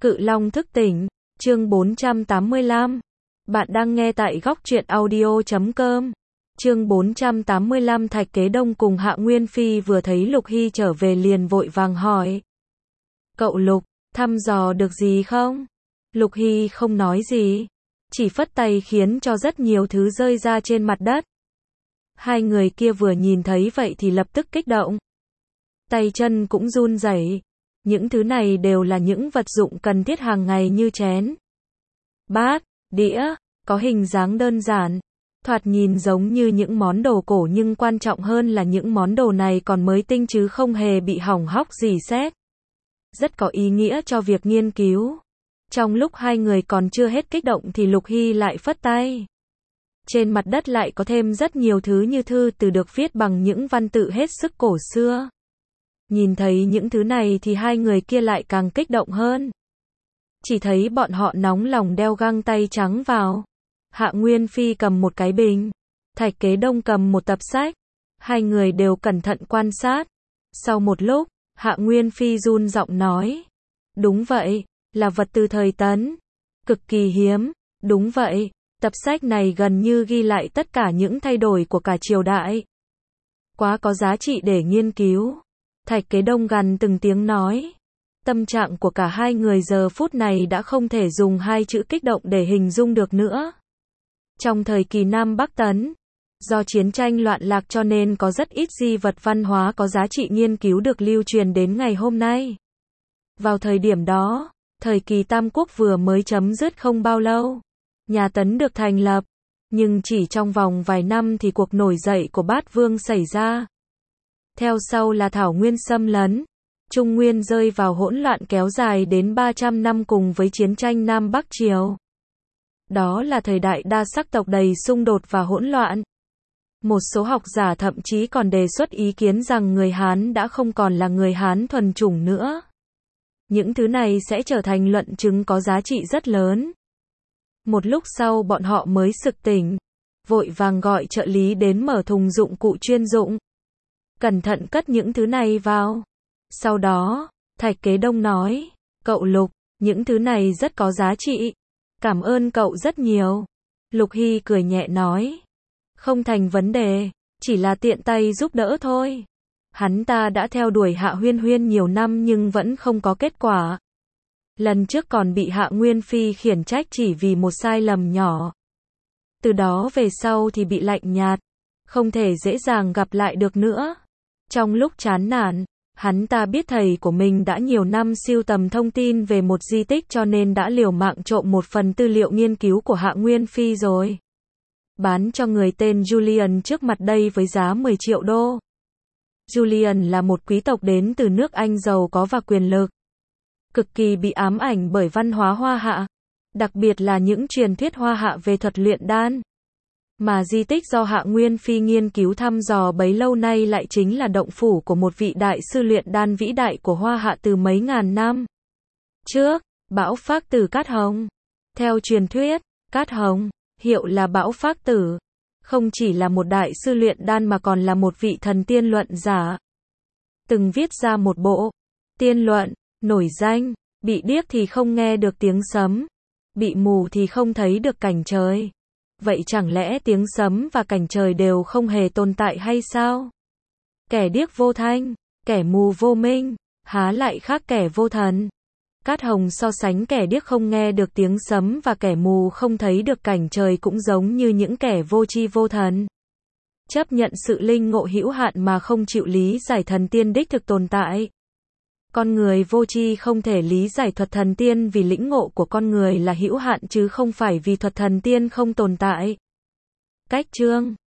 Cự Long thức tỉnh, chương 485. Bạn đang nghe tại góc truyện audio.com. Chương 485. Thạch Kế Đông cùng Hạ Nguyên Phi vừa thấy Lục Hy trở về liền vội vàng hỏi. Cậu Lục, thăm dò được gì không? Lục Hy không nói gì, chỉ phất tay khiến cho rất nhiều thứ rơi ra trên mặt đất. Hai người kia vừa nhìn thấy vậy thì lập tức kích động. Tay chân cũng run rẩy. Những thứ này đều là những vật dụng cần thiết hàng ngày như chén, bát, đĩa, có hình dáng đơn giản, thoạt nhìn giống như những món đồ cổ nhưng quan trọng hơn là những món đồ này còn mới tinh chứ không hề bị hỏng hóc gì xét. Rất có ý nghĩa cho việc nghiên cứu. Trong lúc hai người còn chưa hết kích động thì Lục Hy lại phất tay. Trên mặt đất lại có thêm rất nhiều thứ như thư từ được viết bằng những văn tự hết sức cổ xưa. Nhìn thấy những thứ này thì hai người kia lại càng kích động hơn. Chỉ thấy bọn họ nóng lòng đeo găng tay trắng vào. Hạ Nguyên Phi cầm một cái bình, Thạch Kế Đông cầm một tập sách. Hai người đều cẩn thận quan sát. Sau một lúc, Hạ Nguyên Phi run giọng nói. Đúng vậy, là vật từ thời Tấn. Cực kỳ hiếm, đúng vậy, tập sách này gần như ghi lại tất cả những thay đổi của cả triều đại. Quá có giá trị để nghiên cứu. Thạch Kế Đông gằn từng tiếng nói. Tâm trạng của cả hai người giờ phút này đã không thể dùng hai chữ kích động để hình dung được nữa. Trong thời kỳ Nam Bắc Tấn, do chiến tranh loạn lạc cho nên có rất ít di vật văn hóa có giá trị nghiên cứu được lưu truyền đến ngày hôm nay. Vào thời điểm đó, thời kỳ Tam Quốc vừa mới chấm dứt không bao lâu. Nhà Tấn được thành lập, nhưng chỉ trong vòng vài năm thì cuộc nổi dậy của Bát Vương xảy ra. Theo sau là Thảo Nguyên xâm lấn, Trung Nguyên rơi vào hỗn loạn kéo dài đến 300 năm cùng với chiến tranh Nam Bắc Triều. Đó là thời đại đa sắc tộc đầy xung đột và hỗn loạn. Một số học giả thậm chí còn đề xuất ý kiến rằng người Hán đã không còn là người Hán thuần chủng nữa. Những thứ này sẽ trở thành luận chứng có giá trị rất lớn. Một lúc sau bọn họ mới sực tỉnh, vội vàng gọi trợ lý đến mở thùng dụng cụ chuyên dụng. Cẩn thận cất những thứ này vào. Sau đó, Thạch Kế Đông nói, cậu Lục, những thứ này rất có giá trị. Cảm ơn cậu rất nhiều. Lục Hy cười nhẹ nói, không thành vấn đề, chỉ là tiện tay giúp đỡ thôi. Hắn ta đã theo đuổi Hạ Huyên Huyên nhiều năm nhưng vẫn không có kết quả. Lần trước còn bị Hạ Nguyên Phi khiển trách chỉ vì một sai lầm nhỏ. Từ đó về sau thì bị lạnh nhạt, không thể dễ dàng gặp lại được nữa. Trong lúc chán nản, hắn ta biết thầy của mình đã nhiều năm sưu tầm thông tin về một di tích cho nên đã liều mạng trộm một phần tư liệu nghiên cứu của Hạ Nguyên Phi rồi. Bán cho người tên Julian trước mặt đây với giá 10 triệu đô. Julian là một quý tộc đến từ nước Anh giàu có và quyền lực. Cực kỳ bị ám ảnh bởi văn hóa Hoa Hạ. Đặc biệt là những truyền thuyết Hoa Hạ về thuật luyện đan. Mà di tích do Hạ Nguyên Phi nghiên cứu thăm dò bấy lâu nay lại chính là động phủ của một vị đại sư luyện đan vĩ đại của Hoa Hạ từ mấy ngàn năm trước, Bão Phác Tử Cát Hồng. Theo truyền thuyết, Cát Hồng, hiệu là Bão Phác Tử, không chỉ là một đại sư luyện đan mà còn là một vị thần tiên luận giả. Từng viết ra một bộ tiên luận, nổi danh, bị điếc thì không nghe được tiếng sấm, bị mù thì không thấy được cảnh trời. Vậy chẳng lẽ tiếng sấm và cảnh trời đều không hề tồn tại hay sao? Kẻ điếc vô thanh, kẻ mù vô minh, há lại khác kẻ vô thần? Cát Hồng so sánh kẻ điếc không nghe được tiếng sấm và kẻ mù không thấy được cảnh trời cũng giống như những kẻ vô tri vô thần. Chấp nhận sự linh ngộ hữu hạn mà không chịu lý giải thần tiên đích thực tồn tại. Con người vô tri không thể lý giải thuật thần tiên vì lĩnh ngộ của con người là hữu hạn chứ không phải vì thuật thần tiên không tồn tại. Cách chương